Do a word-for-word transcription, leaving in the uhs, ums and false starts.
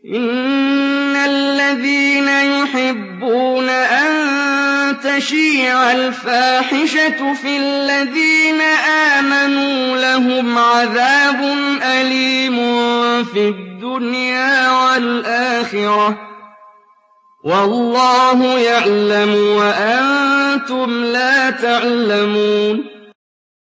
إِنَّ الَّذِينَ يُحِبُّونَ أَن تَشِيعَ الْفَاحِشَةُ فِي الَّذِينَ آمَنُوا لَهُمْ عَذَابٌ أَلِيمٌ فِي الدُّنْيَا وَالْآخِرَةِ ۚ وَاللَّهُ يَعْلَمُ وَأَنتُمْ لَا تَعْلَمُونَ